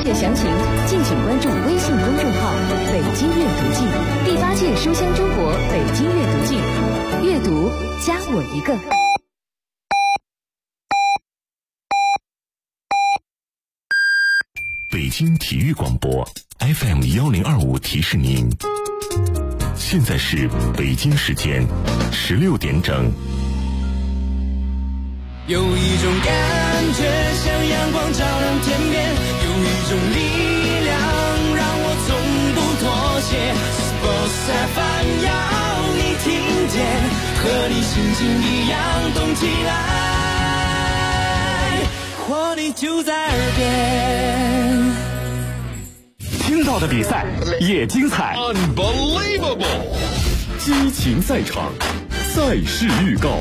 阅详情，敬请关注微信公众号“北京阅读季”第8届书香中国北京阅读季，阅读加我一个。 北京体育广播 FM1025 提示您，现在是北京时间16点整。 有一种感觉像阳光照亮天边，有一种力量让我从不妥协。Sports FM 要你听见，和你心情一样动起来，活力就在耳边。 听到的比赛也精彩 Unbelievable 激情赛场，赛事预告。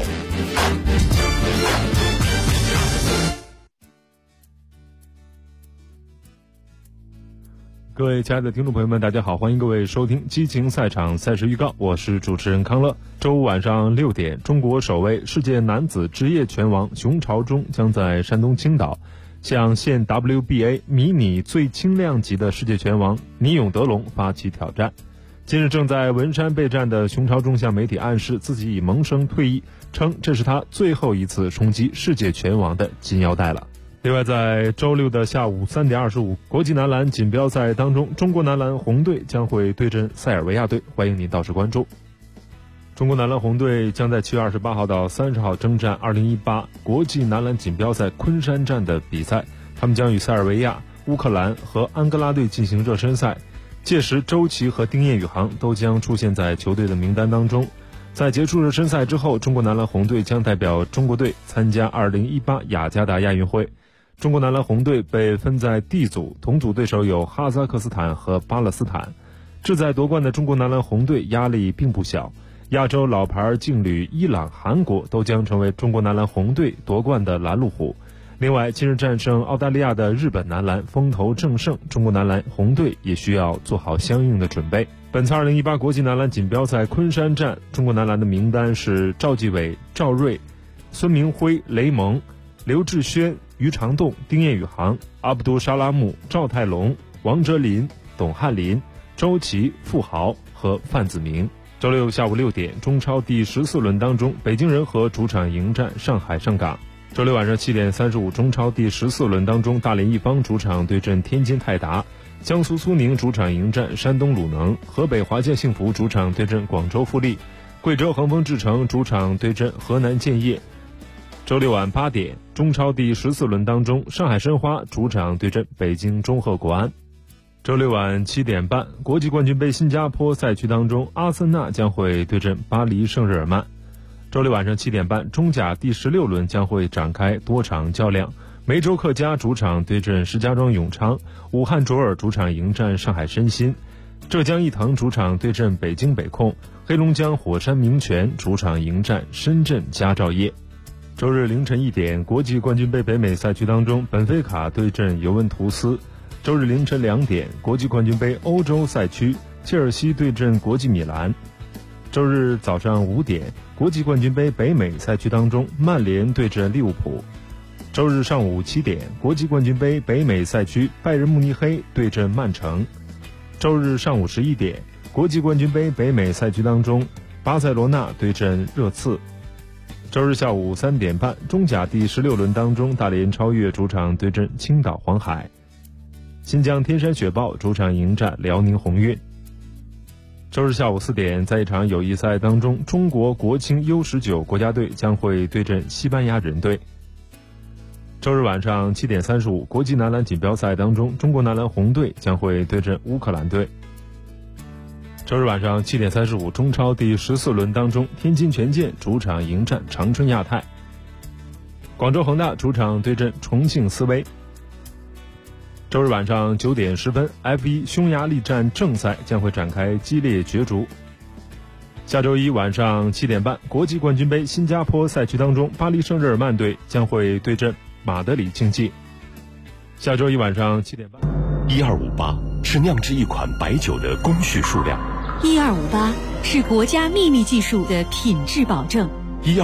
各位亲爱的听众朋友们，大家好，欢迎各位收听激情赛场赛事预告，我是主持人康乐。周五晚上6点，中国首位世界男子职业拳王熊朝忠将在山东青岛向现 WBA 迷你最轻量级的世界拳王倪永德龙发起挑战。近日正在文山备战的熊朝忠向媒体暗示自己已萌生退役，称这是他最后一次冲击世界拳王的金腰带了。另外，在周六的下午3点25，国际男篮锦标赛当中，中国男篮红队将会对阵塞尔维亚队，欢迎您到时关注。中国男篮红队将在7月28号到30号征战2018国际男篮锦标赛昆山站的比赛，他们将与塞尔维亚、乌克兰和安哥拉队进行热身赛，届时周琦和丁彦雨航都将出现在球队的名单当中。在结束热身赛之后，中国男篮红队将代表中国队参加2018雅加达亚运会。中国男篮红队被分在 D 组，同组对手有哈萨克斯坦和巴勒斯坦。志在夺冠的中国男篮红队压力并不小，亚洲老牌劲旅伊朗、韩国都将成为中国男篮红队夺冠的拦路虎。另外，近日战胜澳大利亚的日本男篮风头正盛，中国男篮红队也需要做好相应的准备。本次2018国际男篮锦标赛昆山站，中国男篮的名单是赵继伟、赵睿、孙明辉、雷蒙、刘志轩、于长栋、丁彦雨航、阿卜杜沙拉木、赵泰龙、王哲林、董翰林、周琦、傅豪和范子铭。周六下午6点，中超第14轮当中，北京人和主场迎战上海上港。周六晚上7点35，中超第14轮当中，大连一方主场对阵天津泰达，江苏苏宁主场迎战山东鲁能，河北华夏幸福主场对阵广州富力，贵州恒丰智诚主场对阵河南建业。周六晚8点，中超第14轮当中，上海申花主场对阵北京中赫国安。周六晚7点半，国际冠军杯新加坡赛区当中，阿森纳将会对阵巴黎圣日耳曼。周六晚上7点半，中甲第16轮将会展开多场较量，梅州客家主场对阵石家庄永昌，武汉卓尔主场迎战上海申鑫，浙江毅腾主场对阵北京北控，黑龙江火山明泉主场迎战深圳佳兆业。周日凌晨1点，国际冠军杯北美赛区当中，本菲卡对阵尤文图斯。周日凌晨2点，国际冠军杯欧洲赛区，切尔西对阵国际米兰。周日早上5点，国际冠军杯北美赛区当中，曼联对阵利物浦。周日上午7点，国际冠军杯北美赛区，拜仁慕尼黑对阵曼城。周日上午11点，国际冠军杯北美赛区当中，巴塞罗那对阵热刺。周日下午3点半，中甲第16轮当中，大连超越主场对阵青岛黄海，新疆天山雪豹主场迎战辽宁宏运。周日下午4点，在一场友谊赛当中，中国国青 U19 国家队将会对阵西班牙人队。周日晚上7点35，国际男篮锦标赛当中，中国男篮红队将会对阵乌克兰队。周日晚上7点35，中超第14轮当中，天津权健主场迎战长春亚泰，广州恒大主场对阵重庆斯威。周日晚上9点10分 ，F1 匈牙利站正赛将会展开激烈角逐。下周一晚上7点半，国际冠军杯新加坡赛区当中，巴黎圣日耳曼队将会对阵马德里竞技。下周一晚上7点半 ，1258是酿制一款白酒的工序数量 ，1258是国家秘密技术的品质保证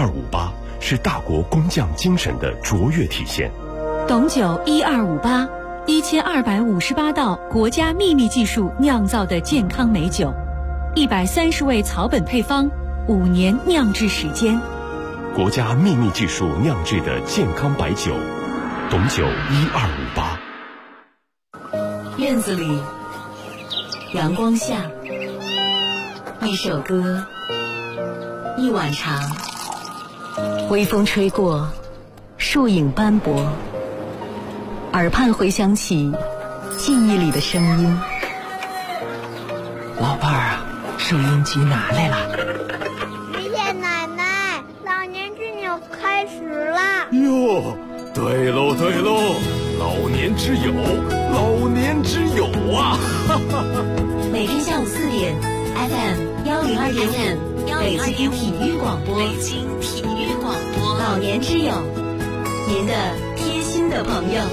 ，1258是大国工匠精神的卓越体现。 懂酒1258， 1258道国家秘密技术酿造的健康美酒，130味草本配方，5年酿制时间。 国家秘密技术酿制的健康白酒，董酒1258。 院子里，阳光下，一首歌，一碗茶，微风吹过，树影斑驳，耳畔回响起记忆里的声音。 老伴儿啊，收音机拿来了。 爷爷奶奶，老年之友开始了。 哟，对喽对喽，老年之友，老年之友啊！ 每天下午4点 ，FM 102.5，北京体育广播，北京体育广播，老年之友，您的贴心的朋友。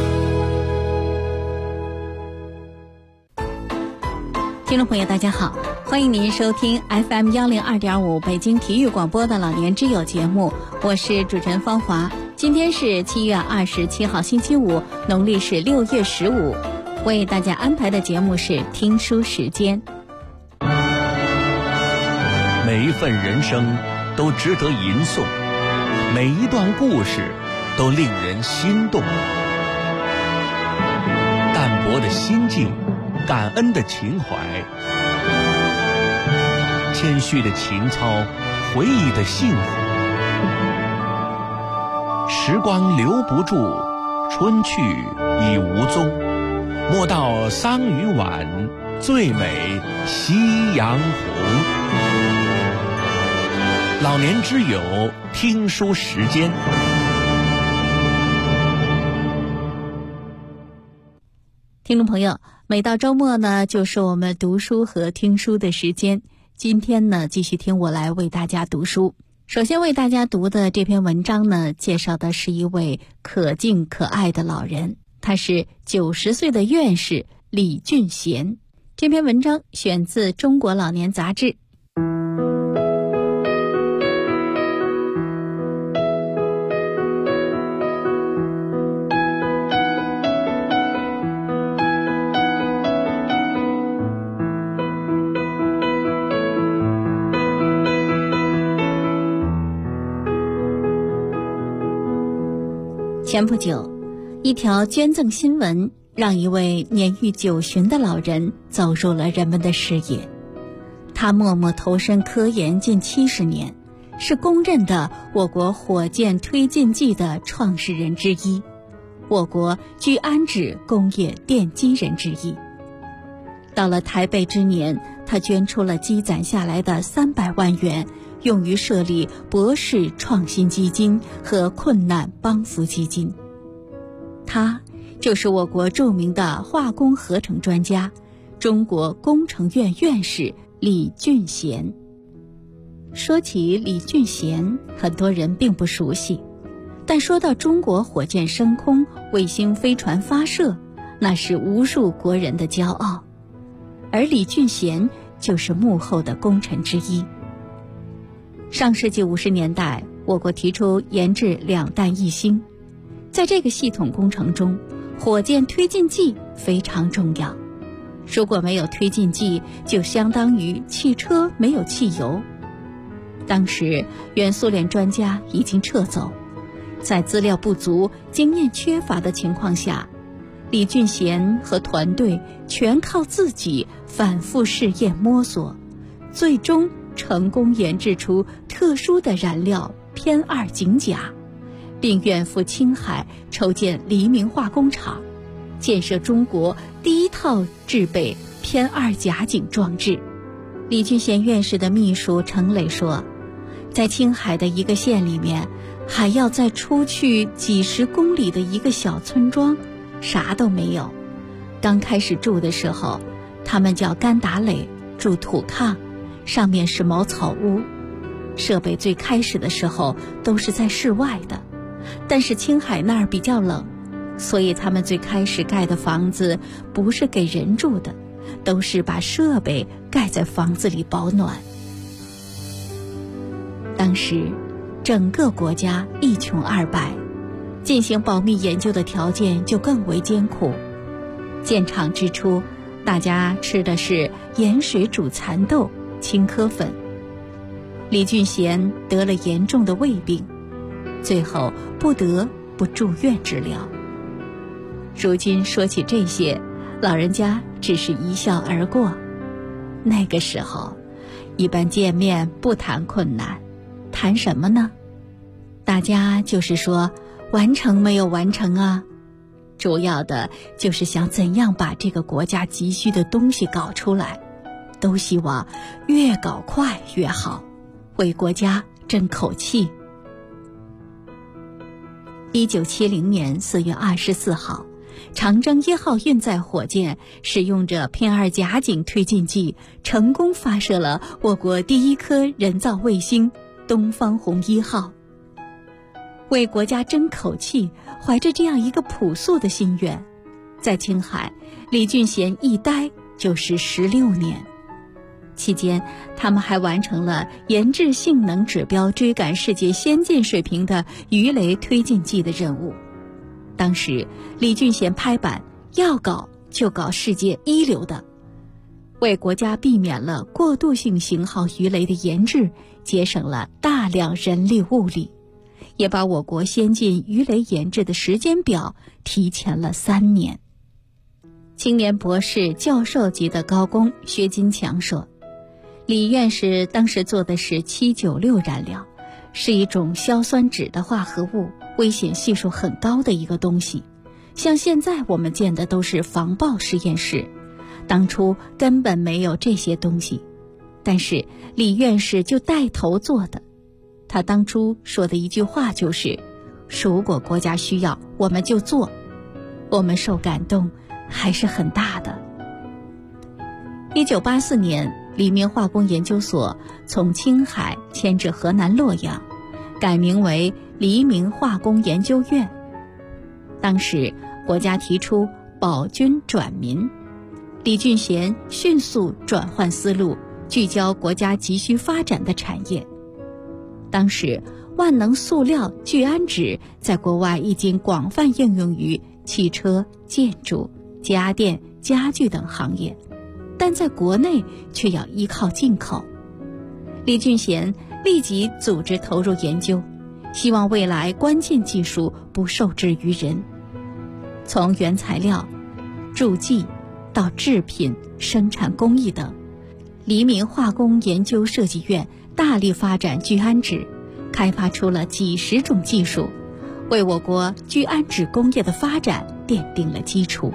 听众朋友大家好，欢迎您收听 FM 102.5北京体育广播的老年之友节目，我是主持人芳华。今天是7月27号星期五，农历是6月15，为大家安排的节目是听书时间。 每一份人生都值得吟诵，每一段故事都令人心动。淡泊的心境，感恩的情怀，谦虚的情操，回忆的幸福。时光留不住，春去已无踪。莫道桑榆晚，最美夕阳红。老年之友听书时间。 听众朋友，每到周末呢，就是我们读书和听书的时间。今天呢，继续听我来为大家读书。首先为大家读的这篇文章呢，介绍的是一位可敬可爱的老人，他是90岁的院士李俊贤。这篇文章选自《中国老年杂志》。前不久，一条捐赠新闻让一位年逾90的老人走入了人们的视野。他默默投身科研近70年，是公认的我国火箭推进剂的创始人之一，我国聚氨酯工业奠基人之一。到了台北之年，他捐出了积攒下来的300万元，用于设立博士创新基金和困难帮扶基金。他就是我国著名的化工合成专家，中国工程院院士李俊贤。说起李俊贤，很多人并不熟悉，但说到中国火箭升空、卫星飞船发射，那是无数国人的骄傲，而李俊贤就是幕后的功臣之一。上世纪50年代，我国提出研制2弹1星，在这个系统工程中，火箭推进剂非常重要。如果没有推进剂，就相当于汽车没有汽油。当时原苏联专家已经撤走，在资料不足、经验缺乏的情况下，李俊贤和团队全靠自己反复试验摸索，最终成功研制出特殊的燃料偏2氰钾，并远赴青海筹建黎明化工厂，建设中国第一套制备偏2甲肼装置。李俊贤院士的秘书程磊说，在青海的一个县里面，还要再出去几十公里的一个小村庄，啥都没有。刚开始住的时候，他们叫干打垒，住土炕，上面是茅草屋。设备最开始的时候都是在室外的，但是青海那儿比较冷，所以他们最开始盖的房子不是给人住的，都是把设备盖在房子里保暖。当时整个国家一穷二白， 进行保密研究的条件就更为艰苦。建厂之初，大家吃的是盐水煮蚕豆、青稞粉。李俊贤得了严重的胃病，最后不得不住院治疗。如今说起这些，老人家只是一笑而过。那个时候，一般见面不谈困难，谈什么呢？大家就是说完成没有完成啊，主要的就是想怎样把这个国家急需的东西搞出来，都希望越搞快越好，为国家争口气。1970年4月24号，长征1号运载火箭使用着偏2甲肼推进剂，成功发射了我国第一颗人造卫星东方红1号。为国家争口气，怀着这样一个朴素的心愿，在青海，李俊贤一待就是16年。期间，他们还完成了研制性能指标追赶世界先进水平的鱼雷推进剂的任务。当时，李俊贤拍板，要搞就搞世界一流的，为国家避免了过渡性型号鱼雷的研制，节省了大量人力物力，也把我国先进鱼雷研制的时间表提前了3年。青年博士、教授级的高工薛金强说，李院士当时做的是796燃料，是一种硝酸酯的化合物，危险系数很高的一个东西。像现在我们建的都是防爆实验室，当初根本没有这些东西，但是李院士就带头做的。他当初说的一句话就是，如果国家需要，我们就做。我们受感动还是很大的。1984年，黎明化工研究所从青海迁至河南洛阳，改名为黎明化工研究院。当时国家提出保军转民，李俊贤迅速转换思路，聚焦国家急需发展的产业。当时万能塑料聚氨酯在国外已经广泛应用于汽车、建筑、家电、家具等行业，但在国内却要依靠进口。李俊贤立即组织投入研究，希望未来关键技术不受制于人。从原材料、助剂到制品、生产工艺等，黎明化工研究设计院大力发展聚氨酯，开发出了几十种技术，为我国聚氨酯工业的发展奠定了基础。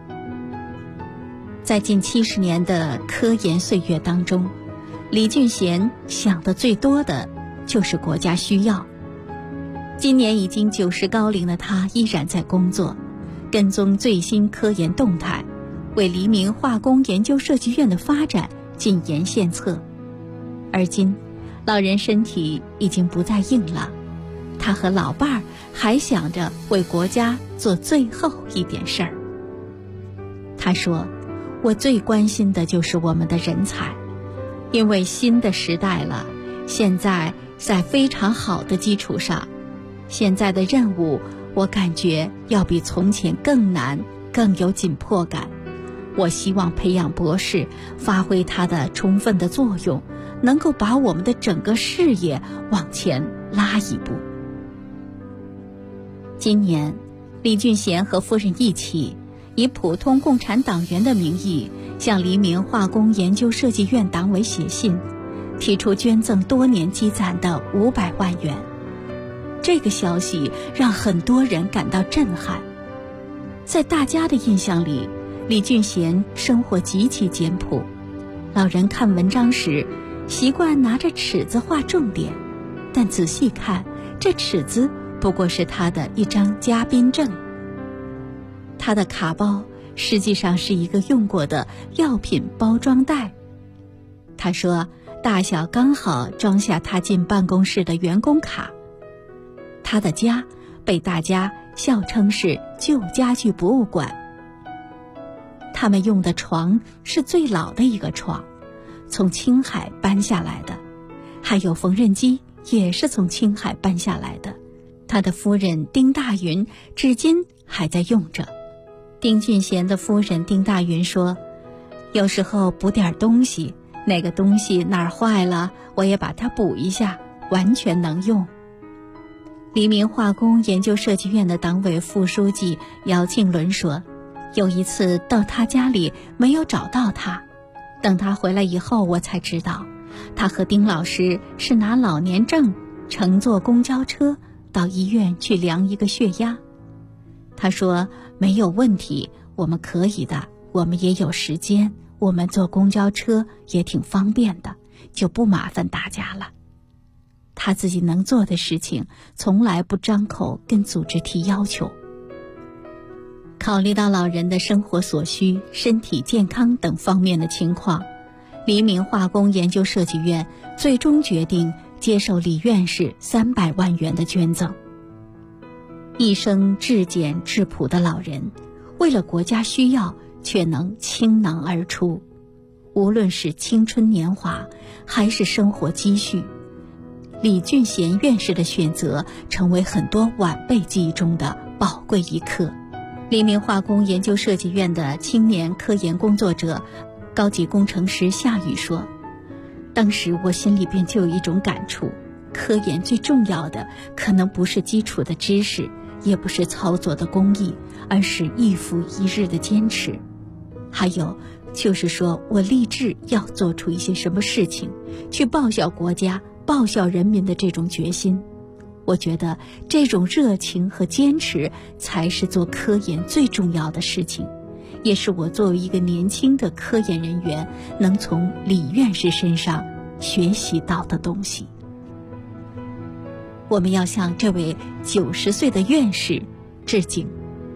在近70年的科研岁月当中，李俊贤想的最多的就是国家需要。今年已经90高龄的他依然在工作，跟踪最新科研动态，为黎明化工研究设计院的发展进言献策。而今老人身体已经不再硬了，他和老伴儿还想着为国家做最后一点事儿。他说，我最关心的就是我们的人才，因为新的时代了，现在在非常好的基础上，现在的任务我感觉要比从前更难，更有紧迫感。我希望培养博士发挥他的充分的作用，能够把我们的整个事业往前拉一步。今年，李俊贤和夫人一起以普通共产党员的名义向黎明化工研究设计院党委写信，提出捐赠多年积攒的500万元。这个消息让很多人感到震撼。在大家的印象里，李俊贤生活极其简朴，老人看文章时习惯拿着尺子画重点，但仔细看，这尺子不过是他的一张嘉宾证。他的卡包实际上是一个用过的药品包装袋。他说，大小刚好装下他进办公室的员工卡。他的家被大家笑称是旧家具博物馆。他们用的床是最老的一个床，从青海搬下来的，还有缝纫机也是从青海搬下来的。 他的夫人丁大云至今还在用着。丁俊贤的夫人丁大云说，有时候补点东西，那个东西哪儿坏了，我也把它补一下，完全能用。黎明化工研究设计院的党委副书记姚庆伦说，有一次到他家里没有找到他，等他回来以后，我才知道他和丁老师是拿老年证乘坐公交车到医院去量一个血压。他说没有问题，我们可以的，我们也有时间，我们坐公交车也挺方便的，就不麻烦大家了。他自己能做的事情从来不张口跟组织提要求。考虑到老人的生活所需、身体健康等方面的情况，黎明化工研究设计院最终决定接受李院士300万元的捐赠。一生质简质朴的老人，为了国家需要却能倾囊而出，无论是青春年华还是生活积蓄，李俊贤院士的选择成为很多晚辈记忆中的宝贵一刻。黎明化工研究设计院的青年科研工作者高级工程师夏雨说，当时我心里边就有一种感触，科研最重要的可能不是基础的知识，也不是操作的工艺，而是日复一日的坚持。还有就是说，我立志要做出一些什么事情，去报效国家、报效人民的这种决心。我觉得这种热情和坚持才是做科研最重要的事情，也是我作为一个年轻的科研人员能从李院士身上学习到的东西。我们要向这位90岁的院士致敬。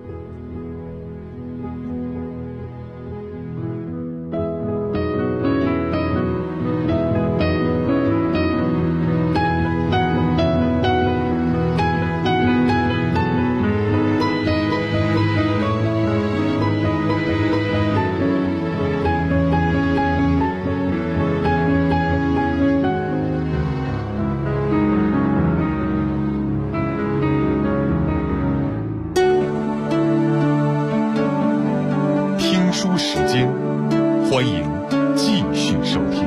欢迎继续收听。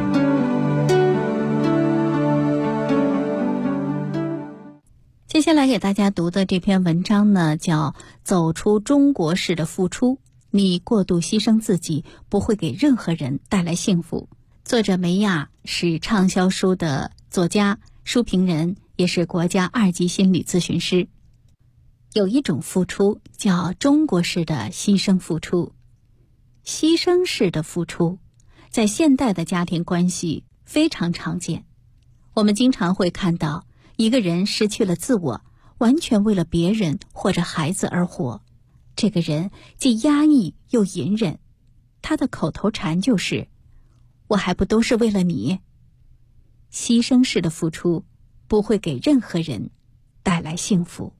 接下来给大家读的这篇文章呢，叫《走出中国式的付出》，你过度牺牲自己不会给任何人带来幸福。作者梅亚是畅销书的作家、书评人，也是国家2级心理咨询师。有一种付出叫中国式的牺牲付出。牺牲式的付出在现代的家庭关系非常常见，我们经常会看到一个人失去了自我，完全为了别人或者孩子而活。这个人既压抑又隐忍，他的口头禅就是我还不都是为了你。牺牲式的付出不会给任何人带来幸福。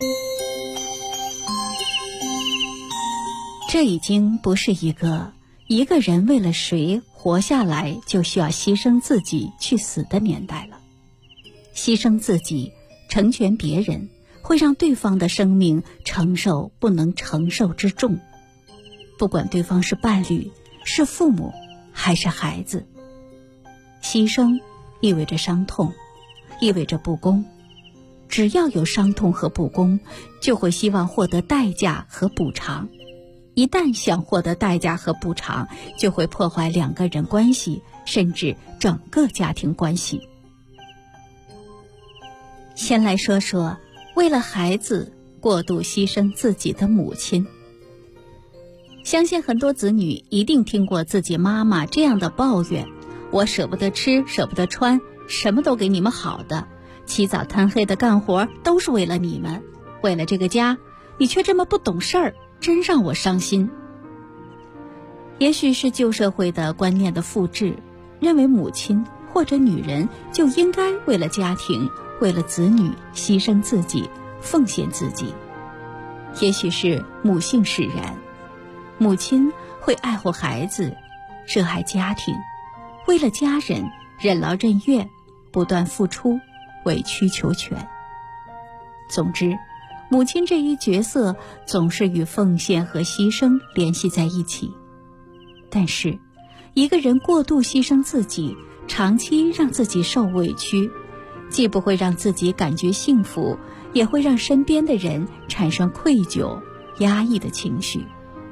这已经不是一个人为了谁活下来就需要牺牲自己去死的年代了。牺牲自己成全别人，会让对方的生命承受不能承受之重，不管对方是伴侣、是父母还是孩子。牺牲意味着伤痛，意味着不公。只要有伤痛和不公，就会希望获得代价和补偿。一旦想获得代价和补偿，就会破坏2个人关系，甚至整个家庭关系。先来说说为了孩子过度牺牲自己的母亲。相信很多子女一定听过自己妈妈这样的抱怨：我舍不得吃，舍不得穿，什么都给你们好的，起早贪黑的干活都是为了你们，为了这个家，你却这么不懂事儿，真让我伤心。也许是旧社会的观念的复制，认为母亲或者女人就应该为了家庭、为了子女牺牲自己，奉献自己。也许是母性使然，母亲会爱护孩子，热爱家庭，为了家人任劳任怨，不断付出，委曲求全。 总之，母亲这一角色总是与奉献和牺牲联系在一起。但是，一个人过度牺牲自己，长期让自己受委屈，既不会让自己感觉幸福，也会让身边的人产生愧疚、压抑的情绪。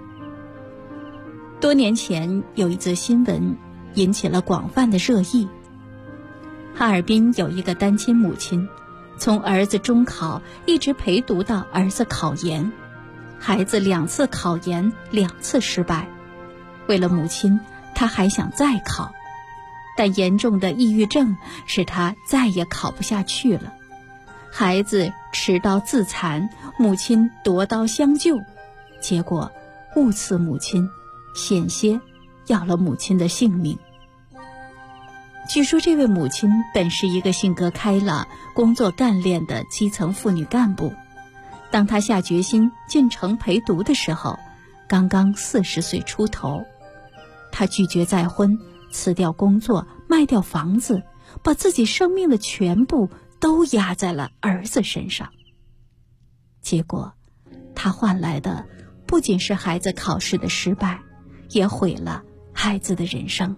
多年前有一则新闻引起了广泛的热议。哈尔滨有一个单亲母亲，从儿子中考一直陪读到儿子考研，孩子2次考研2次失败。为了母亲，他还想再考，但严重的抑郁症使他再也考不下去了。孩子持刀自残，母亲夺刀相救，结果误刺母亲，险些要了母亲的性命。据说这位母亲本是一个性格开朗、工作干练的基层妇女干部。当她下决心进城陪读的时候，刚刚40岁出头。她拒绝再婚，辞掉工作，卖掉房子，把自己生命的全部都压在了儿子身上。结果，她换来的不仅是孩子考试的失败，也毁了孩子的人生。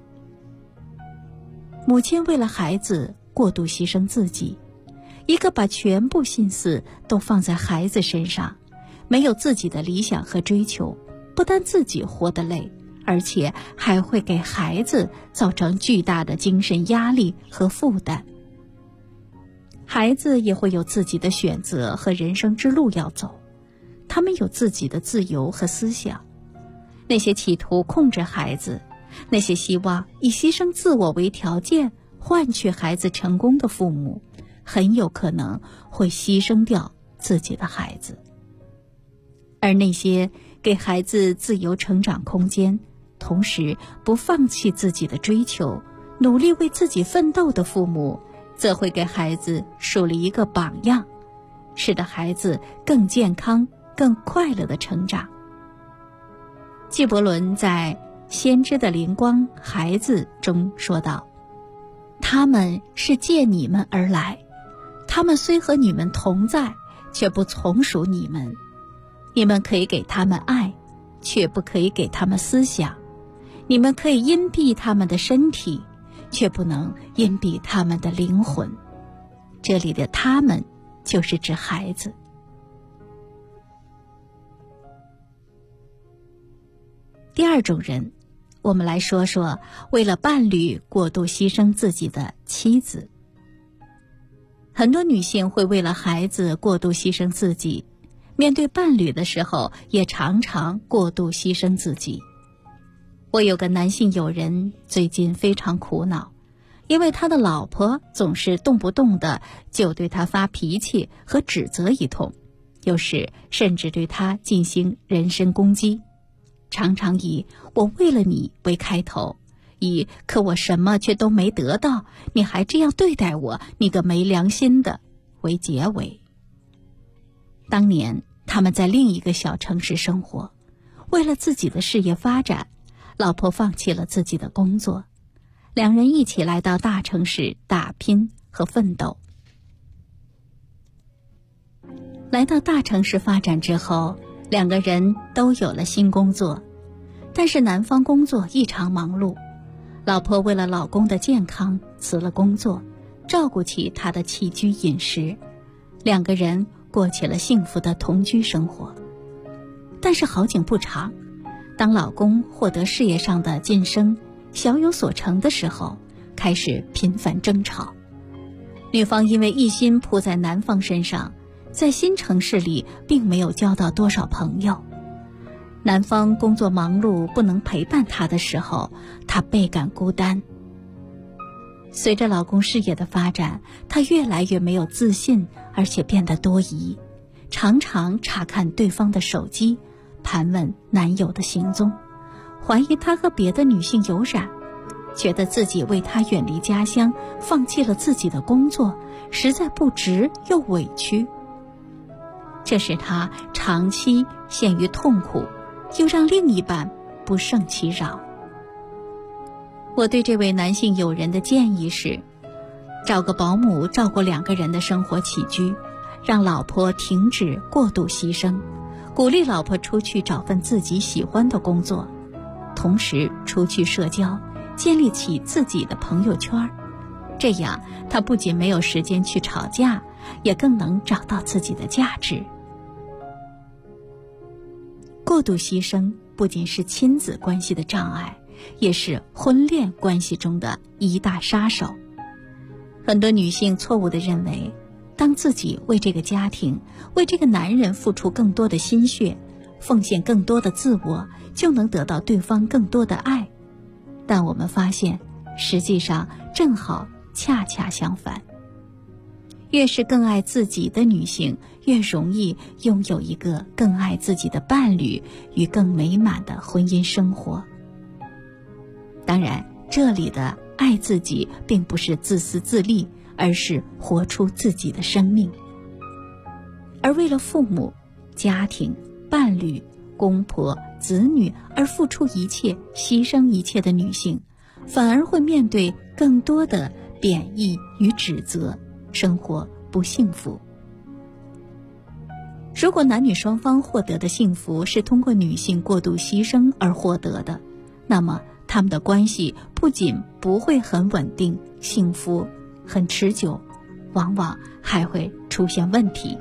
母亲为了孩子过度牺牲自己，一个把全部心思都放在孩子身上，没有自己的理想和追求，不但自己活得累，而且还会给孩子造成巨大的精神压力和负担。孩子也会有自己的选择和人生之路要走，他们有自己的自由和思想。那些企图控制孩子，那些希望以牺牲自我为条件换取孩子成功的父母，很有可能会牺牲掉自己的孩子。而那些给孩子自由成长空间，同时不放弃自己的追求，努力为自己奋斗的父母，则会给孩子树立一个榜样，使得孩子更健康、更快乐的成长。纪伯伦在《先知的灵光孩子》中说道：他们是借你们而来，他们虽和你们同在，却不从属你们。你们可以给他们爱，却不可以给他们思想。你们可以荫蔽他们的身体，却不能荫蔽他们的灵魂。这里的他们就是指孩子。第二种人，我们来说说为了伴侣过度牺牲自己的妻子。很多女性会为了孩子过度牺牲自己，面对伴侣的时候也常常过度牺牲自己。我有个男性友人最近非常苦恼，因为他的老婆总是动不动的就对他发脾气和指责一通，有时甚至对他进行人身攻击，常常以我为了你为开头，以可我什么却都没得到，你还这样对待我，你个没良心的为结尾。当年他们在另一个小城市生活，为了自己的事业发展，老婆放弃了自己的工作，两人一起来到大城市打拼和奋斗。来到大城市发展之后，两个人都有了新工作，但是男方工作异常忙碌，老婆为了老公的健康辞了工作，照顾起他的起居饮食，两个人过起了幸福的同居生活。但是好景不长，当老公获得事业上的晋升，小有所成的时候，开始频繁争吵。女方因为一心扑在男方身上，在新城市里并没有交到多少朋友。男方工作忙碌不能陪伴她的时候，她倍感孤单。随着老公事业的发展，她越来越没有自信，而且变得多疑，常常查看对方的手机，盘问男友的行踪，怀疑他和别的女性有染，觉得自己为他远离家乡，放弃了自己的工作，实在不值又委屈。这使他长期陷于痛苦，又让另一半不胜其扰。我对这位男性友人的建议是，找个保姆照顾两个人的生活起居， 让老婆停止过度牺牲，鼓励老婆出去找份自己喜欢的工作，同时出去社交，建立起自己的朋友圈。这样她不仅没有时间去吵架，也更能找到自己的价值。过度牺牲不仅是亲子关系的障碍，也是婚恋关系中的一大杀手。很多女性错误地认为，当自己为这个家庭，为这个男人付出更多的心血，奉献更多的自我，就能得到对方更多的爱。但我们发现，实际上正好恰恰相反。越是更爱自己的女性，越容易拥有一个更爱自己的伴侣与更美满的婚姻生活。当然，这里的爱自己并不是自私自利，而是活出自己的生命。而为了父母、家庭、伴侣、公婆、子女而付出一切、牺牲一切的女性，反而会面对更多的贬义与指责，生活不幸福。如果男女双方获得的幸福是通过女性过度牺牲而获得的，那么他们的关系不仅不会很稳定、幸福、很持久，往往还会出现问题。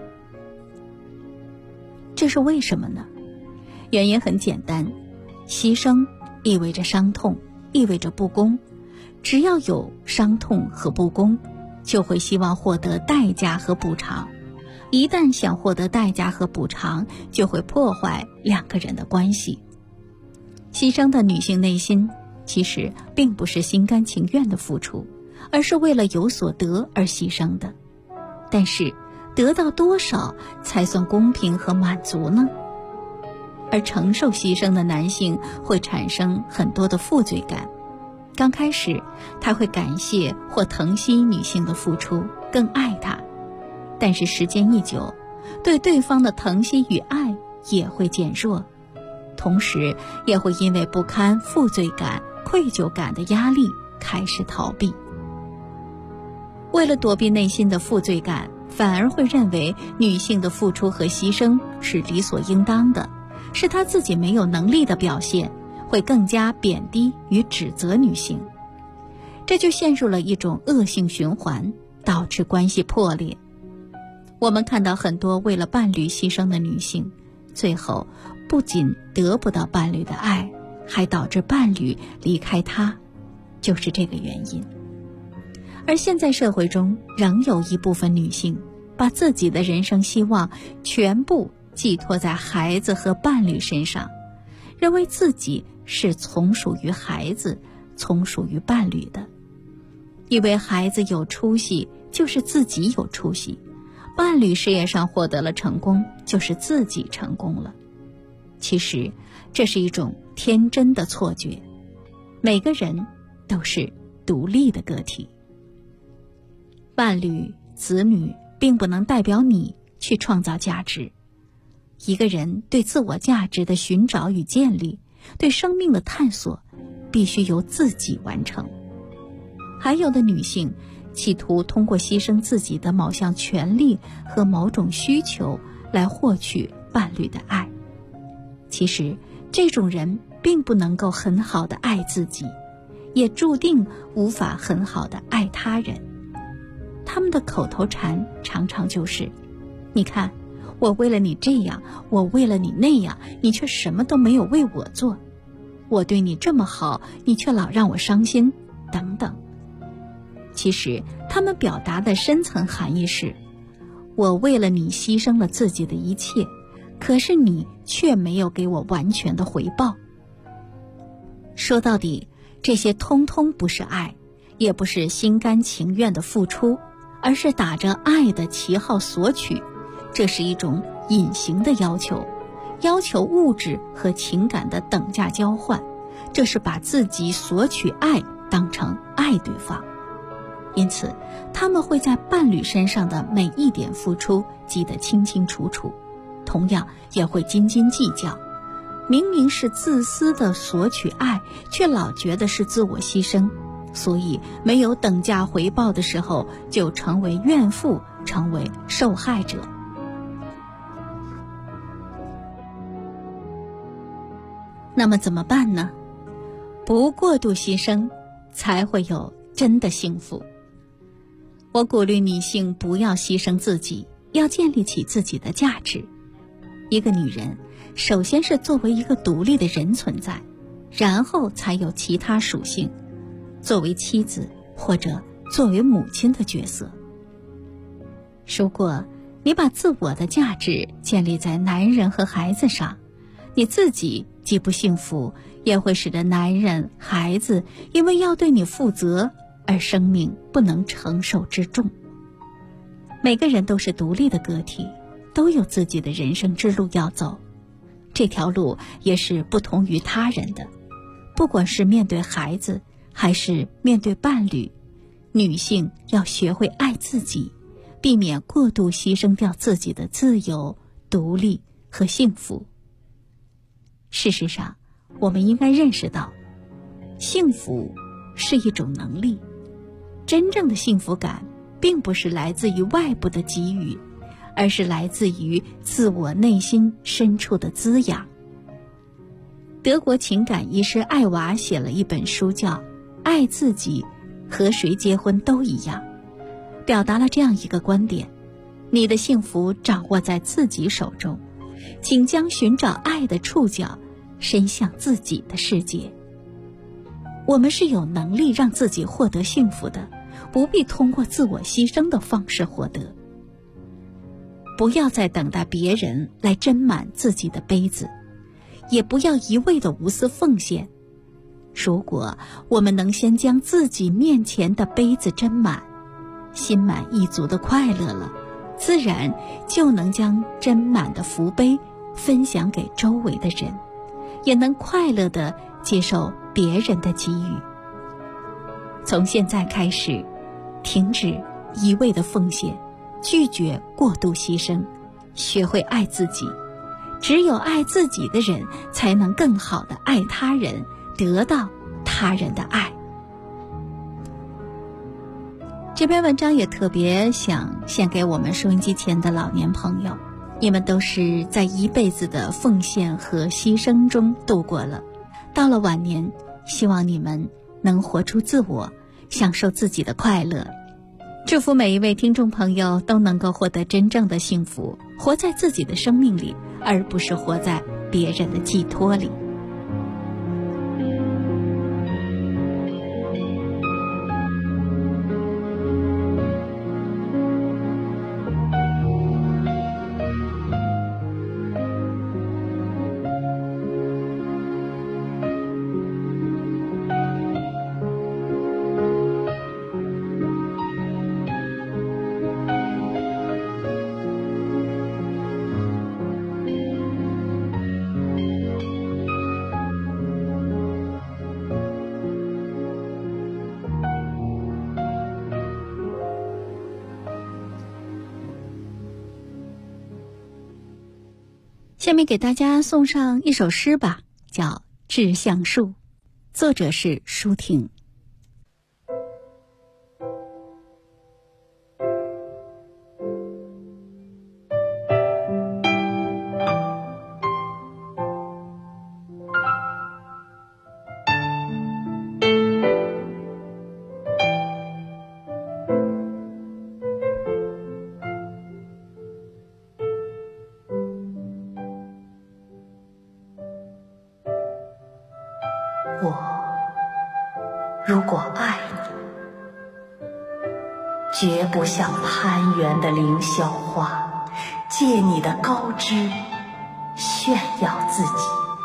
这是为什么呢？原因很简单，牺牲意味着伤痛，意味着不公。只要有伤痛和不公，就会希望获得代价和补偿。一旦想获得代价和补偿，就会破坏两个人的关系。牺牲的女性内心其实并不是心甘情愿的付出，而是为了有所得而牺牲的。但是得到多少才算公平和满足呢？而承受牺牲的男性会产生很多的负罪感。刚开始他会感谢或疼惜女性的付出，更爱她，但是时间一久，对对方的疼惜与爱也会减弱，同时也会因为不堪负罪感、愧疚感的压力开始逃避。为了躲避内心的负罪感，反而会认为女性的付出和牺牲是理所应当的，是她自己没有能力的表现，会更加贬低与指责女性。这就陷入了一种恶性循环，导致关系破裂。我们看到很多为了伴侣牺牲的女性，最后不仅得不到伴侣的爱，还导致伴侣离开她，就是这个原因。而现在社会中仍有一部分女性把自己的人生希望全部寄托在孩子和伴侣身上，认为自己是从属于孩子、从属于伴侣的，以为孩子有出息就是自己有出息，伴侣事业上获得了成功就是自己成功了。其实这是一种天真的错觉，每个人都是独立的个体。伴侣、子女并不能代表你去创造价值。一个人对自我价值的寻找与建立，对生命的探索，必须由自己完成。还有的女性企图通过牺牲自己的某项权利和某种需求来获取伴侣的爱。其实这种人并不能够很好的爱自己，也注定无法很好的爱他人。他们的口头禅常常就是：你看，我为了你这样，我为了你那样，你却什么都没有为我做。我对你这么好，你却老让我伤心，等等。其实他们表达的深层含义是：我为了你牺牲了自己的一切，可是你却没有给我完全的回报。说到底，这些通通不是爱，也不是心甘情愿的付出，而是打着爱的旗号索取。这是一种隐形的要求，要求物质和情感的等价交换，这是把自己索取爱当成爱对方。因此他们会在伴侣身上的每一点付出记得清清楚楚，同样也会斤斤计较。明明是自私的索取爱，却老觉得是自我牺牲， 所以没有等价回报的时候，就成为怨妇，成为受害者。那么怎么办呢？不过度牺牲，才会有真的幸福。我鼓励女性不要牺牲自己，要建立起自己的价值。一个女人首先是作为一个独立的人存在，然后才有其他属性，作为妻子或者作为母亲的角色。如果你把自我的价值建立在男人和孩子上，你自己既不幸福，也会使得男人、孩子因为要对你负责而生命不能承受之重。每个人都是独立的个体，都有自己的人生之路要走，这条路也是不同于他人的。不管是面对孩子还是面对伴侣，女性要学会爱自己，避免过度牺牲掉自己的自由、独立和幸福。事实上，我们应该认识到，幸福是一种能力，真正的幸福感并不是来自于外部的给予，而是来自于自我内心深处的滋养。德国情感医师艾娃写了一本书叫《爱自己和谁结婚都一样》，表达了这样一个观点：你的幸福掌握在自己手中，请将寻找爱的触角伸向自己的世界。我们是有能力让自己获得幸福的，不必通过自我牺牲的方式获得。不要再等待别人来斟满自己的杯子，也不要一味的无私奉献。如果我们能先将自己面前的杯子斟满，心满意足的快乐了，自然就能将斟满的福杯分享给周围的人，也能快乐地接受别人的给予。从现在开始，停止一味的奉献，拒绝过度牺牲，学会爱自己。只有爱自己的人，才能更好地爱他人，得到他人的爱。这篇文章也特别想献给我们收音机前的老年朋友，你们都是在一辈子的奉献和牺牲中度过了，到了晚年，希望你们能活出自我，享受自己的快乐。祝福每一位听众朋友都能够获得真正的幸福，活在自己的生命里，而不是活在别人的寄托里。下面给大家送上一首诗吧，叫《致橡树》，作者是舒婷。 我如果爱你，绝不像攀援的凌霄花，借你的高枝炫耀自己。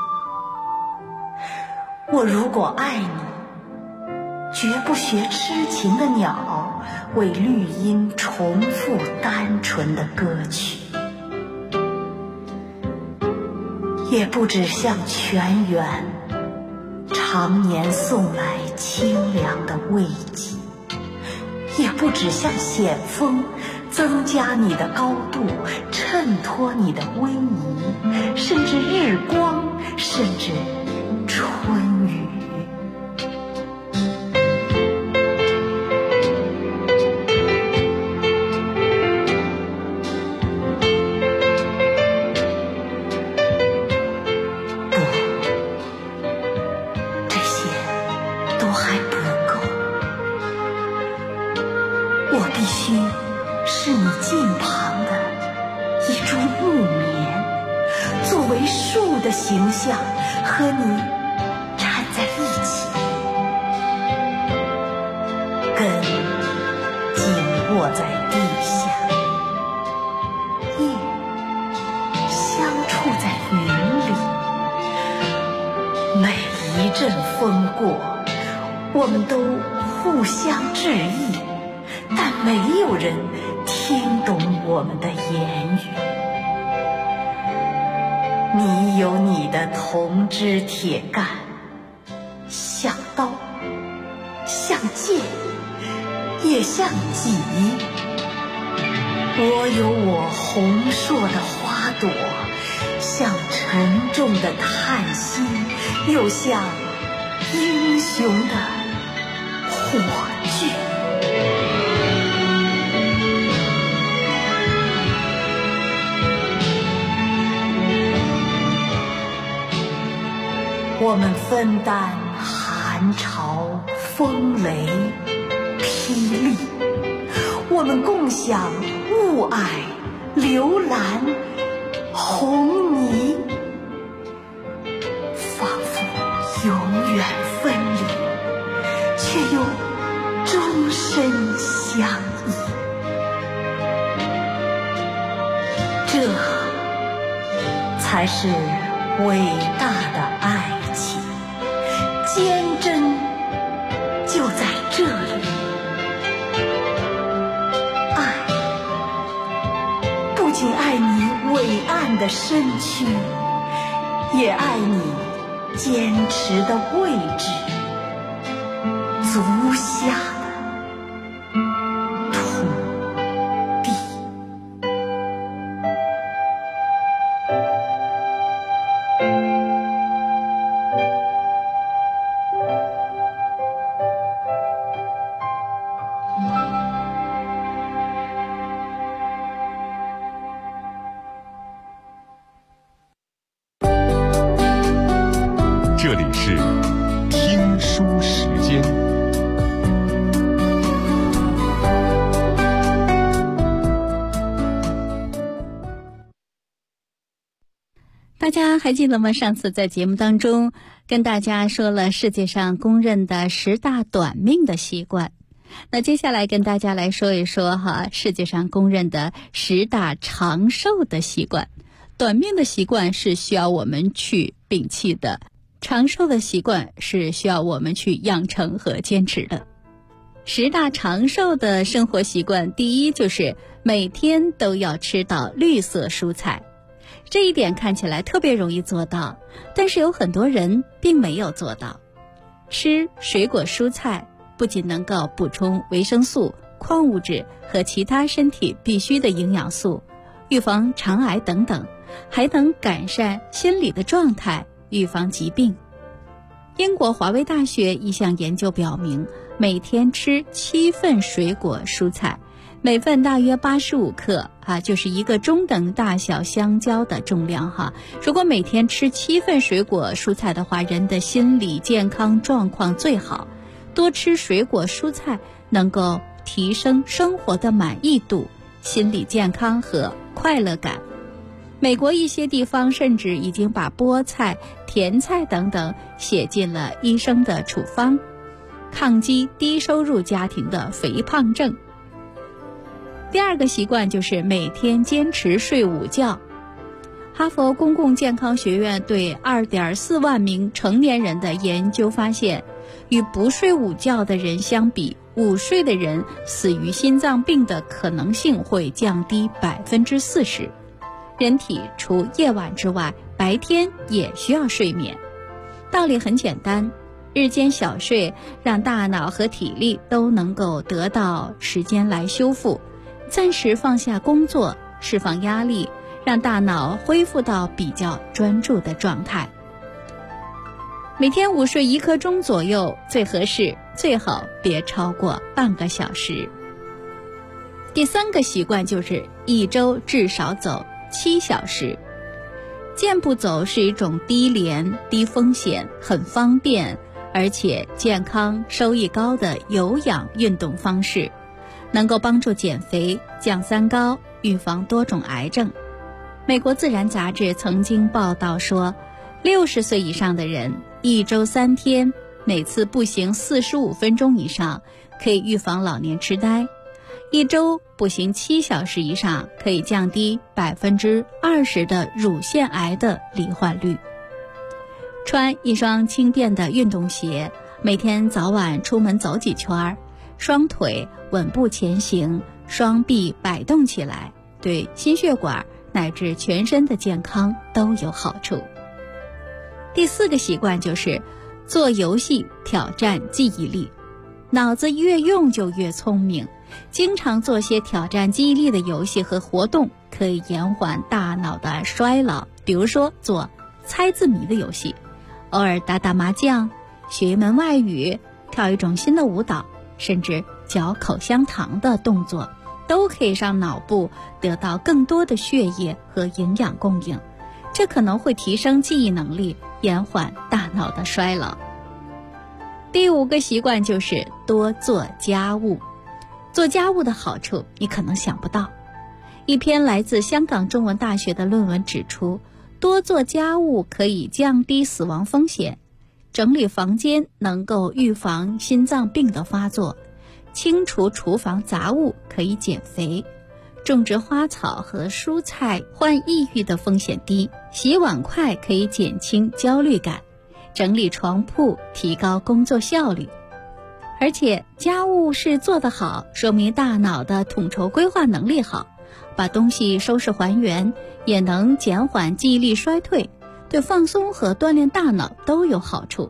我如果爱你，绝不学痴情的鸟，为绿荫重复单纯的歌曲，也不只像泉源常年送来清凉的慰藉，也不只像险峰增加你的高度，衬托你的威仪，甚至日光，甚至春雨。 还不够，我必须是你近旁的一株木棉，作为树的形象和你站在一起，根紧握在地下，叶相触在云里。每一阵风过，我们都互相致意，但没有人听懂我们的言语。你有你的铜枝铁干，像刀，像剑，也像戟。我有我红硕的花朵，像沉重的叹息，又像英雄的火炬。我们分担寒潮、风雷、霹雳，我们共享雾霭、流岚、红泥，仿佛永远分离，却又终身相依。这才是伟大的爱情，坚贞就在这里。爱不仅爱你伟岸的身躯，也爱你坚持的位置，足下的土地。 这里是听书时间。 大家还记得吗？上次在节目当中跟大家说了世界上公认的10大短命的习惯，那接下来跟大家来说一说世界上公认的10大长寿的习惯。短命的习惯是需要我们去摒弃的，长寿的习惯是需要我们去养成和坚持的。10大长寿的生活习惯，第一就是每天都要吃到绿色蔬菜。这一点看起来特别容易做到，但是有很多人并没有做到。吃水果蔬菜不仅能够补充维生素、矿物质和其他身体必需的营养素，预防肠癌等等，还能改善心理的状态，预防疾病。英国华威大学一项研究表明，每天吃7份水果蔬菜，每份大约85克就是一个中等大小香蕉的重量如果每天吃7份水果蔬菜的话，人的心理健康状况最好。多吃水果蔬菜能够提升生活的满意度、心理健康和快乐感。美国一些地方甚至已经把菠菜、甜菜等等写进了医生的处方，抗击低收入家庭的肥胖症。第二个习惯就是每天坚持睡午觉。哈佛公共健康学院对 2.4 万名成年人的研究发现，与不睡午觉的人相比，午睡的人死于心脏病的可能性会降低 40%。人体除夜晚之外，白天也需要睡眠。道理很简单，日间小睡让大脑和体力都能够得到时间来修复，暂时放下工作，释放压力，让大脑恢复到比较专注的状态。每天午睡1刻钟左右最合适，最好别超过半个小时。第三个习惯就是一周至少走7小时。健步走是一种低廉、低风险、很方便， 而且健康、收益高的有氧运动方式，能够帮助减肥、降三高、预防多种癌症。美国自然杂志曾经报道说，60岁以上的人1周3天，每次步行45分钟以上，可以预防老年痴呆；1周步行7小时以上，可以降低20%的乳腺癌的罹患率。穿一双轻便的运动鞋，每天早晚出门走几圈，双腿稳步前行，双臂摆动起来，对心血管乃至全身的健康都有好处。第4个习惯就是做游戏挑战记忆力。脑子越用就越聪明，经常做些挑战记忆力的游戏和活动，可以延缓大脑的衰老。比如说做猜字谜的游戏，偶尔打打麻将，学一门外语，跳一种新的舞蹈，甚至嚼口香糖的动作，都可以让脑部得到更多的血液和营养供应，这可能会提升记忆能力，延缓大脑的衰老。第5个习惯就是多做家务。做家务的好处你可能想不到。一篇来自香港中文大学的论文指出，多做家务可以降低死亡风险，整理房间能够预防心脏病的发作，清除厨房杂物可以减肥，种植花草和蔬菜患抑郁的风险低，洗碗筷可以减轻焦虑感，整理床铺提高工作效率。而且家务事做得好，说明大脑的统筹规划能力好，把东西收拾还原，也能减缓记忆力衰退，对放松和锻炼大脑都有好处。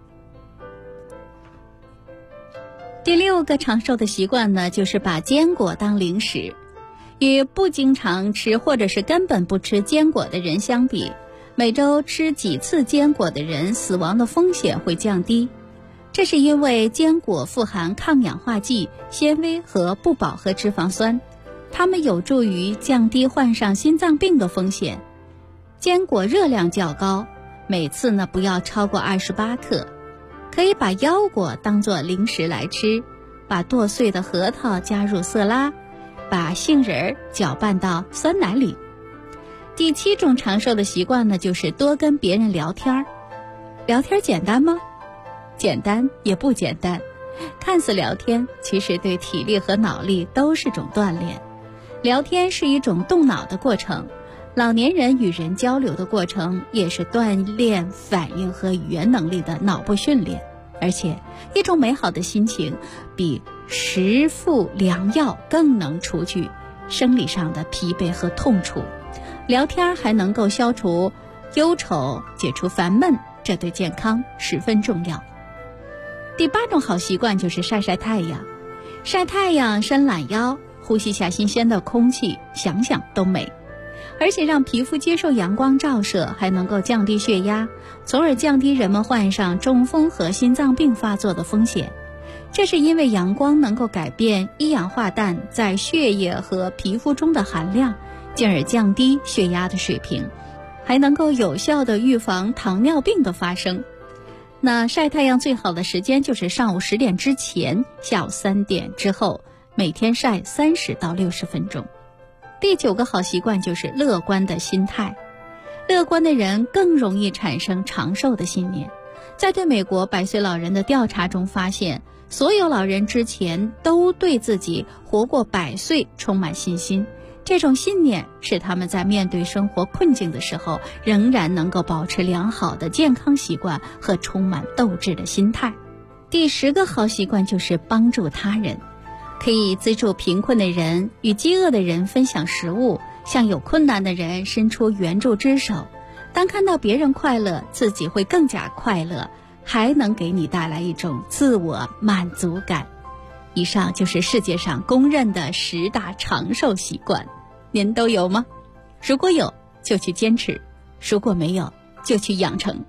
第6个长寿的习惯呢，就是把坚果当零食。与不经常吃或者是根本不吃坚果的人相比，每周吃几次坚果的人死亡的风险会降低。这是因为坚果富含抗氧化剂、纤维和不饱和脂肪酸，它们有助于降低患上心脏病的风险。坚果热量较高，每次呢不要超过28克。可以把腰果当作零食来吃，把剁碎的核桃加入色拉，把杏仁搅拌到酸奶里。第7种长寿的习惯呢，就是多跟别人聊天。聊天简单吗？简单也不简单。看似聊天，其实对体力和脑力都是种锻炼。聊天是一种动脑的过程，老年人与人交流的过程也是锻炼反应和语言能力的脑部训练。而且一种美好的心情比食副良药更能除去生理上的疲惫和痛楚。聊天还能够消除忧愁，解除烦闷，这对健康十分重要。第8种好习惯就是晒晒太阳。晒太阳伸懒腰，呼吸下新鲜的空气，想想都美。而且让皮肤接受阳光照射，还能够降低血压，从而降低人们患上中风和心脏病发作的风险。这是因为阳光能够改变一氧化氮在血液和皮肤中的含量，进而降低血压的水平，还能够有效地预防糖尿病的发生。那晒太阳最好的时间就是上午10点之前，下午3点之后，每天晒30到60分钟。第9个好习惯就是乐观的心态。乐观的人更容易产生长寿的信念。在对美国100岁老人的调查中发现，所有老人之前都对自己活过100岁充满信心。这种信念使他们在面对生活困境的时候，仍然能够保持良好的健康习惯和充满斗志的心态。第10个好习惯就是帮助他人。可以资助贫困的人，与饥饿的人分享食物，向有困难的人伸出援助之手。当看到别人快乐，自己会更加快乐，还能给你带来一种自我满足感。以上就是世界上公认的10大长寿习惯，您都有吗？如果有，就去坚持；如果没有，就去养成。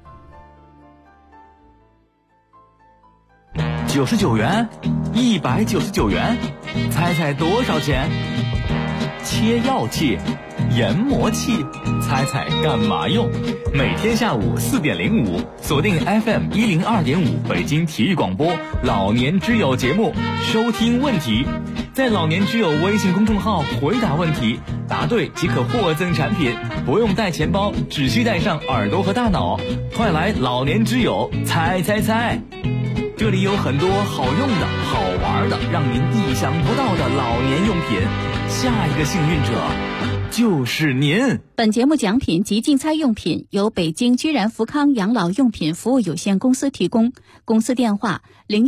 99元，199元，猜猜多少钱？切药剂研磨器，猜猜干嘛用？每天下午4点05，锁定 FM 102.5北京体育广播老年之友节目，收听问题。在老年之友微信公众号回答问题，答对即可获赠产品，不用带钱包，只需带上耳朵和大脑。快来老年之友猜猜猜！这里有很多好用的、好玩的，让您意想不到的老年用品。下一个幸运者就是您。 本节目奖品及竞猜用品由北京居然福康养老用品服务有限公司提供，公司电话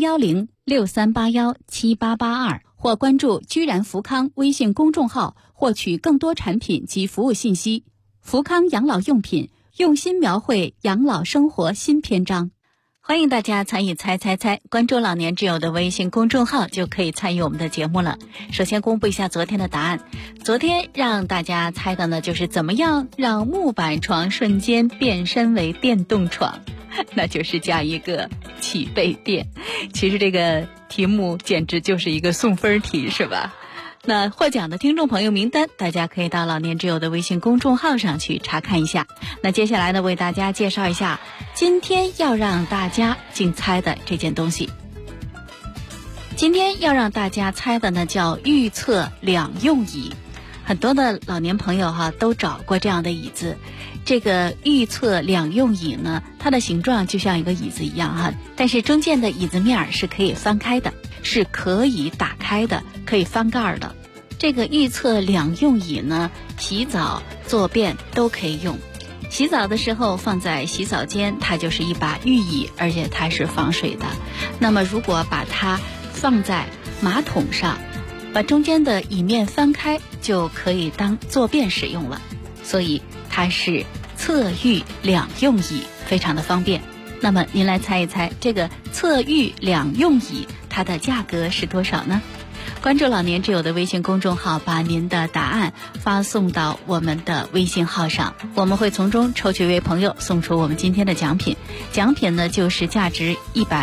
01063817882，或关注居然福康微信公众号获取更多产品及服务信息。福康养老用品，用心描绘养老生活新篇章。欢迎大家参与猜猜猜，关注老年之友的微信公众号就可以参与我们的节目了。首先公布一下昨天的答案，昨天让大家猜的呢就是怎么样让木板床瞬间变身为电动床，那就是加一个起备电。其实这个题目简直就是一个送分题，是吧？那获奖的听众朋友名单，大家可以到老年之友的微信公众号上去查看一下。那接下来呢，为大家介绍一下今天要让大家竞猜的这件东西。今天要让大家猜的呢叫预测两用椅。很多的老年朋友都找过这样的椅子。这个预测两用椅呢，它的形状就像一个椅子一样但是中间的椅子面是可以翻开的，是可以打开的，可以翻盖的。这个预测两用椅呢，洗澡、坐便都可以用。洗澡的时候放在洗澡间，它就是一把浴椅，而且它是防水的。那么如果把它放在马桶上，把中间的椅面翻开，就可以当坐便使用了。所以它是侧浴两用椅，非常的方便。那么您来猜一猜，这个侧浴两用椅它的价格是多少呢？关注老年之友的微信公众号，把您的答案发送到我们的微信号上，我们会从中抽取一位朋友送出我们今天的奖品。奖品呢就是价值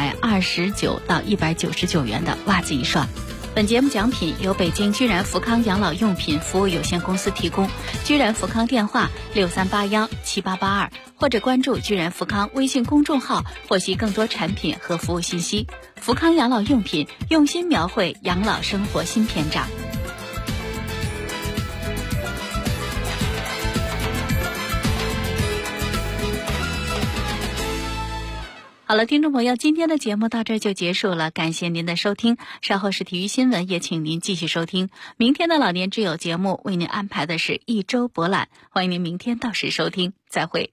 129到199元的袜子一双。本节目奖品由北京居然福康养老用品服务有限公司提供，居然福康电话63817882，或者关注居然福康微信公众号获悉更多产品和服务信息。福康养老用品，用心描绘养老生活新篇章。好了，听众朋友，今天的节目到这就结束了，感谢您的收听。稍后是体育新闻，也请您继续收听。明天的老年之友节目为您安排的是一周博览，欢迎您明天到时收听，再会。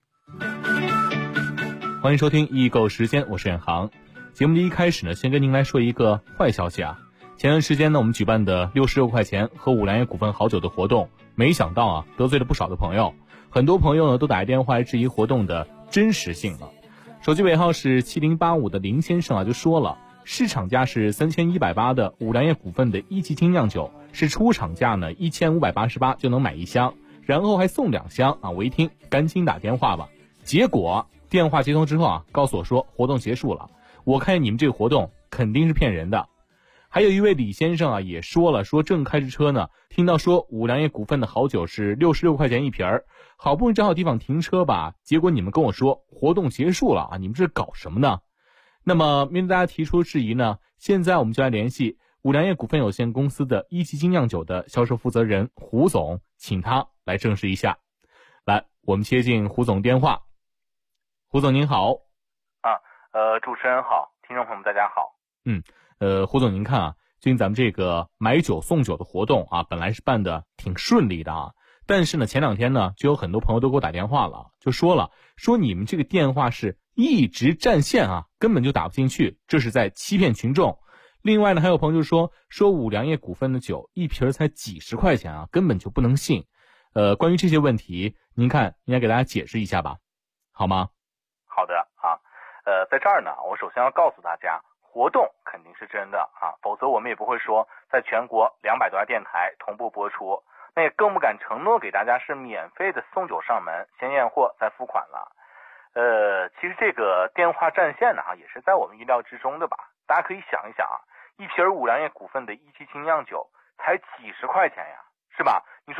欢迎收听易购时间，我是远航。节目的一开始呢，先跟您来说一个坏消息啊。前段时间呢，我们举办的66块钱喝五粮液股份好酒的活动，没想到得罪了不少的朋友。很多朋友呢都打电话来质疑活动的真实性了。手机尾号是7085的林先生就说了，市场价是3180的五粮液股份的一级精酿酒，是出厂价呢1588就能买一箱，然后还送2箱我一听赶紧打电话吧。结果电话接通之后告诉我说活动结束了，我看你们这个活动肯定是骗人的。还有一位李先生也说了，说正开着车呢，听到说五粮液股份的好酒是66块钱一瓶儿，好不容易找好地方停车吧，结果你们跟我说活动结束了你们这搞什么呢？那么面对大家提出质疑呢，现在我们就来联系五粮液股份有限公司的一级精酿酒的销售负责人胡总，请他来证实一下。来，我们接进胡总电话。胡总您好。 主持人好，听众朋友们大家好。 胡总您看最近咱们这个买酒送酒的活动本来是办的挺顺利的但是呢前2天呢就有很多朋友都给我打电话了，就说你们这个电话是一直占线根本就打不进去，这是在欺骗群众。另外呢还有朋友就说五粮液股份的酒一瓶才几十块钱根本就不能信。关于这些问题您看应该给大家解释一下吧，好吗？ 好的在这儿呢我首先要告诉大家，活动肯定是真的否则我们也不会说在全国200多家电台同步播出，那也更不敢承诺给大家是免费的送酒上门，先验货再付款了。其实这个电话占线呢也是在我们意料之中的吧。大家可以想一想一瓶五粮液股份的一级精酿酒才几十块钱呀，是吧？你说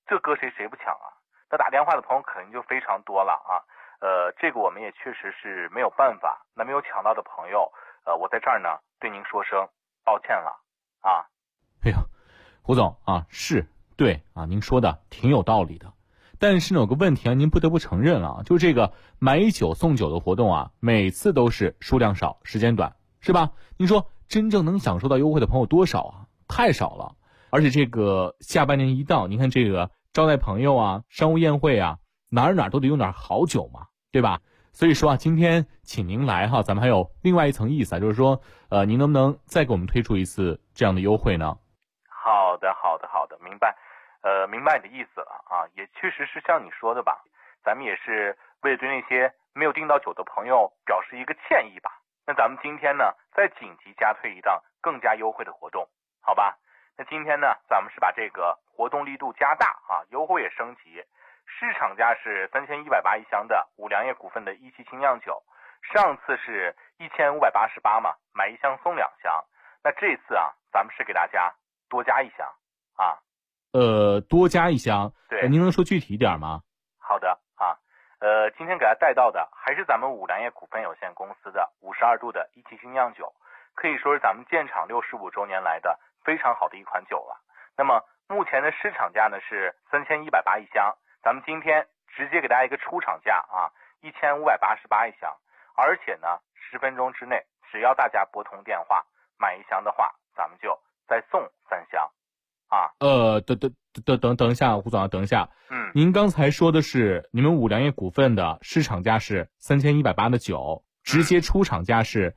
这搁谁不抢啊？那打电话的朋友肯定就非常多了啊。这个我们也确实是没有办法。那没有抢到的朋友，我在这儿呢对您说声抱歉了啊。 哎呀，胡总啊，是对啊，您说的挺有道理的。但是呢，有个问题啊，您不得不承认啊，就这个买酒送酒的活动啊，每次都是数量少，时间短，是吧？您说真正能享受到优惠的朋友多少啊？太少了。而且这个下半年一到，您看这个招待朋友啊，商务宴会啊，哪儿都得用点好酒嘛，对吧？所以说啊，今天请您来哈，咱们还有另外一层意思啊，就是说，您能不能再给我们推出一次这样的优惠呢？ 好的，明白。明白你的意思了啊，也确实是像你说的吧，咱们也是为了对那些没有订到酒的朋友表示一个歉意吧。那咱们今天呢，再紧急加推一档更加优惠的活动，好吧？那今天呢，咱们是把这个活动力度加大啊，优惠也升级。市场价是3180一箱的五粮液股份的一期精酿酒，上次是1588嘛，买一箱送2箱。那这次啊，咱们是给大家多加一箱啊。 多加一箱， 对， 您能说具体一点吗？ 好的啊，今天给大家带到的还是咱们五粮液股份有限公司的52度的一期精酿酒，可以说是咱们建厂65周年来的非常好的一款酒了。那么目前的市场价呢是3180一箱，咱们今天直接给大家一个出厂价啊，1588一箱，而且呢10分钟之内，只要大家拨通电话买一箱的话，咱们就再送3箱。啊， 等一下，胡总，等一下。您刚才说的是你们五粮液股份的市场价是3180的酒，直接出厂价是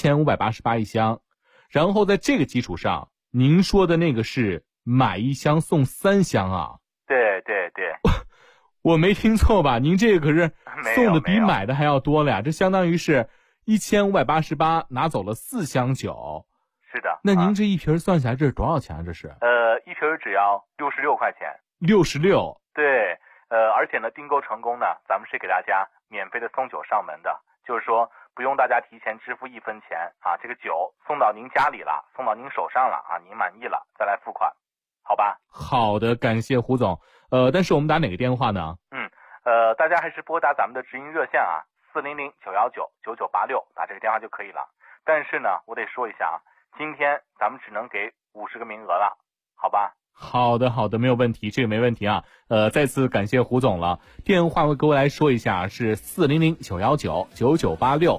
1588一箱，然后在这个基础上，您说的那个是买一箱送3箱啊？ 对， 我没听错吧？您这个可是送的比买的还要多了呀，这相当于是1588拿走了4箱酒。 是的， 那您这一瓶算下来这是多少钱啊？这是一瓶只要66块钱。 66。 对，而且呢，订购成功呢，咱们是给大家免费的送酒上门的，就是说不用大家提前支付1分钱啊，这个酒送到您家里了，送到您手上了啊，您满意了再来付款，好吧？ 好的，感谢胡总。但是我们打哪个电话呢？ 大家还是拨打咱们的直营热线啊，400-919-9986，打这个电话就可以了。但是呢，我得说一下啊，今天咱们只能给50个名额了，好吧？ 好的，没有问题，这个没问题啊。再次感谢胡总了。电话我各位来说一下，是400-919-9986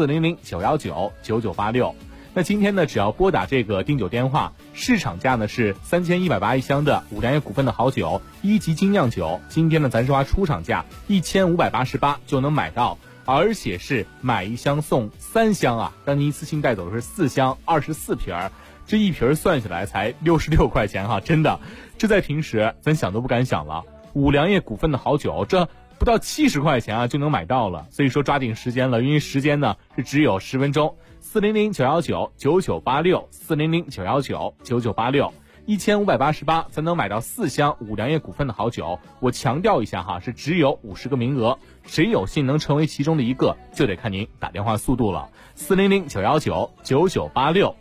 400-919-9986。那今天呢，只要拨打这个订酒电话，市场价呢是3180一箱的五粮液股份的好酒1级精酿酒，今天呢咱是花出厂价1588就能买到，而且是买一箱送3箱啊，让您一次性带走的是4箱24瓶，这一瓶算下来才66块钱哈，真的，这在平时咱想都不敢想了。五粮液股份的好酒，这不到70块钱啊就能买到了，所以说抓紧时间了，因为时间呢是只有10分钟。400-919-9986 400-919-9986 1588才能买到4箱五粮液股份的好酒。我强调一下哈，是只有50个名额，谁有幸能成为其中的一个，就得看您打电话速度了。400-919-9986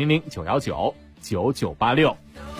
400-919-9986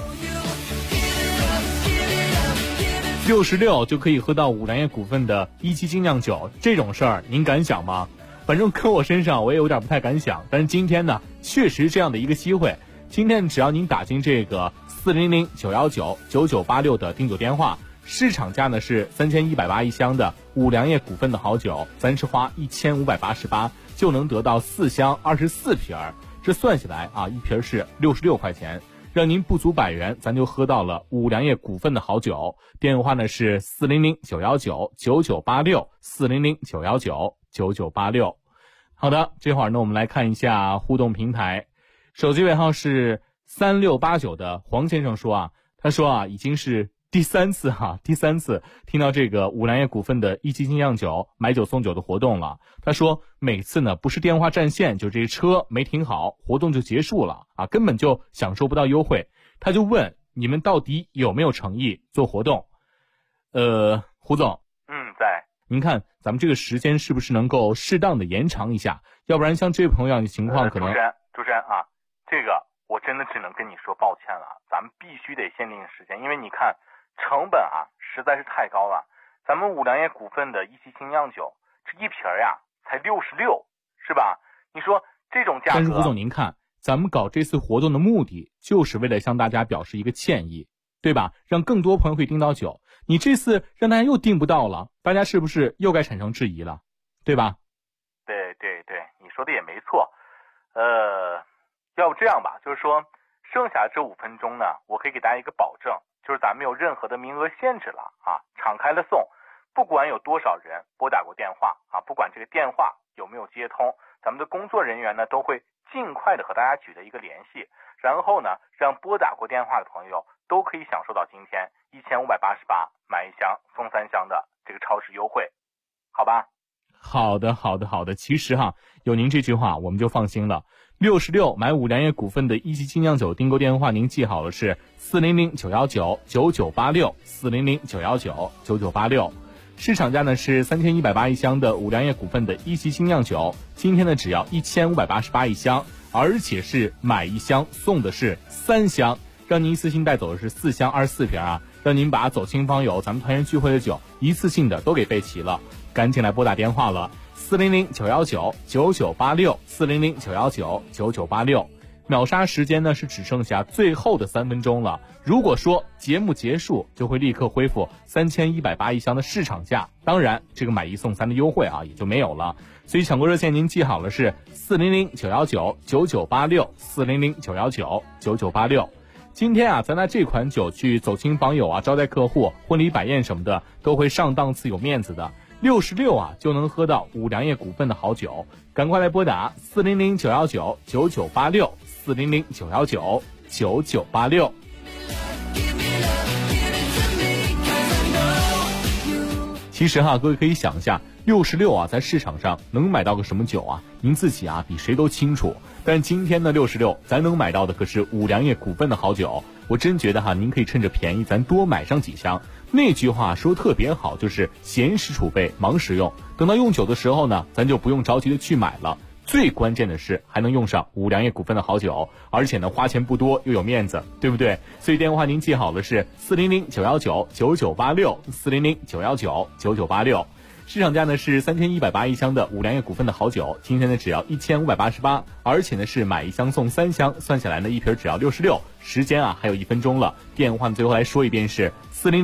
66就可以喝到五粮液股份的1期精酿酒，这种事儿您敢想吗？反正搁我身上我也有点不太敢想，但是今天呢确实这样的一个机会，今天只要您打进这个400-919-9986的订酒电话，市场价呢是3180一箱的五粮液股份的好酒，咱是花1588就能得到4箱24瓶，这算下来啊，一瓶是66块钱，让您不足100元，咱就喝到了五粮液股份的好酒。电话呢是400-919-9986 400-919-9986。好的，这会儿呢我们来看一下互动平台，手机尾号是3689的黄先生说啊，他说啊已经是第三次听到这个五粮液股份的1期精酿酒买酒送酒的活动了。他说每次呢不是电话占线，就这车没停好，活动就结束了啊，根本就享受不到优惠。他就问你们到底有没有诚意做活动？胡总， 在。 您看咱们这个时间是不是能够适当的延长一下？要不然像这位朋友的情况可能。 主持人啊，这个我真的只能跟你说抱歉了，咱们必须得限定时间，因为你看成本啊实在是太高了。咱们五粮液股份的一汽精酿酒，这一瓶呀才66，是吧？你说这种价格。 但是胡总您看，咱们搞这次活动的目的就是为了向大家表示一个歉意，对吧？让更多朋友可以订到酒。你这次让大家又订不到了，大家是不是又该产生质疑了，对吧？ 对，你说的也没错。要不这样吧，就是说剩下这5分钟呢，我可以给大家一个保证，就是咱没有任何的名额限制了啊，敞开了送，不管有多少人拨打过电话啊，不管这个电话有没有接通，咱们的工作人员呢都会尽快的和大家取得一个联系，然后呢让拨打过电话的朋友都可以享受到今天1588买1箱送3箱的这个超市优惠，好吧？ 好的。其实有您这句话我们就放心了。66买五粮液股份的一汽精酿酒订购电话您记好了，是400-919-9986，400-919-9986。市场价呢是3180一箱的五粮液股份的一汽精酿酒，今天呢只要1588一箱，而且是买1箱送的是3箱，让您一次性带走的是4箱24瓶啊，让您把走亲访友咱们团圆聚会的酒一次性的都给备齐了。赶紧来拨打电话了，400-919-9986，400-919-9986。秒杀时间呢是只剩下最后的3分钟了，如果说节目结束就会立刻恢复3180一箱的市场价，当然这个买1送3的优惠也就没有了。所以抢购热线您记好了，是400-919-9986，400-919-9986。今天咱拿这款酒去走亲访友招待客户、婚礼摆宴什么的都会上档次有面子的。66就能喝到五粮液股份的好酒，赶快来拨打400-919-9986，400-919-9986。其实各位可以想一下，66在市场上能买到个什么酒啊？您自己比谁都清楚。但今天的66咱能买到的可是五粮液股份的好酒，我真觉得您可以趁着便宜咱多买上几箱。那句话说特别好，就是闲时储备忙时用，等到用酒的时候呢，咱就不用着急的去买了。最关键的是还能用上五粮液股份的好酒，而且呢花钱不多又有面子，对不对？所以电话您记好了，是400-919-9986，400-919-9986。市场价呢是3180一箱的五粮液股份的好酒，今天呢只要1588，而且呢是买1箱送3箱，算下来呢一瓶只要66。时间还有1分钟了，电话最后来说一遍是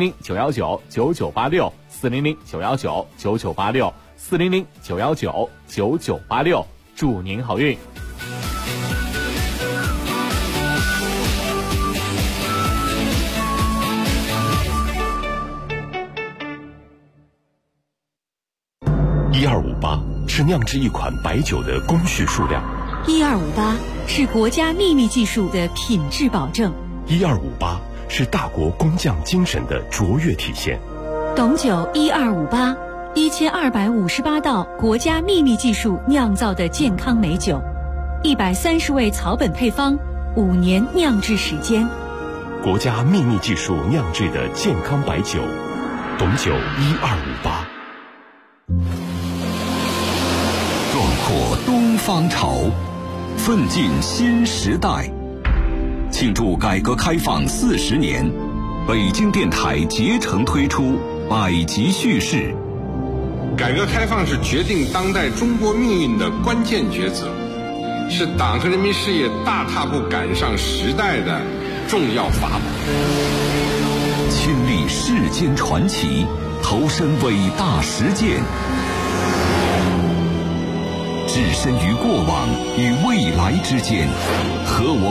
400-919-9986，400-919-9986，400-919-9986，祝您好运。 1258是酿制一款白酒的工序数量 ，1258是国家秘密技术的品质保证 ，1258是大国工匠精神的卓越体现。 董酒1258，1258道国家秘密技术酿造的健康美酒，130味草本配方，5年酿制时间， 国家秘密技术酿制的健康白酒，董酒1258。 壮阔东方潮，奋进新时代。庆祝改革开放40年，北京电台竭诚推出百集叙事。 改革开放是决定当代中国命运的关键抉择，是党和人民事业大踏步赶上时代的重要法宝。 亲历世间传奇，投身伟大实践，置身于过往与未来之间，和我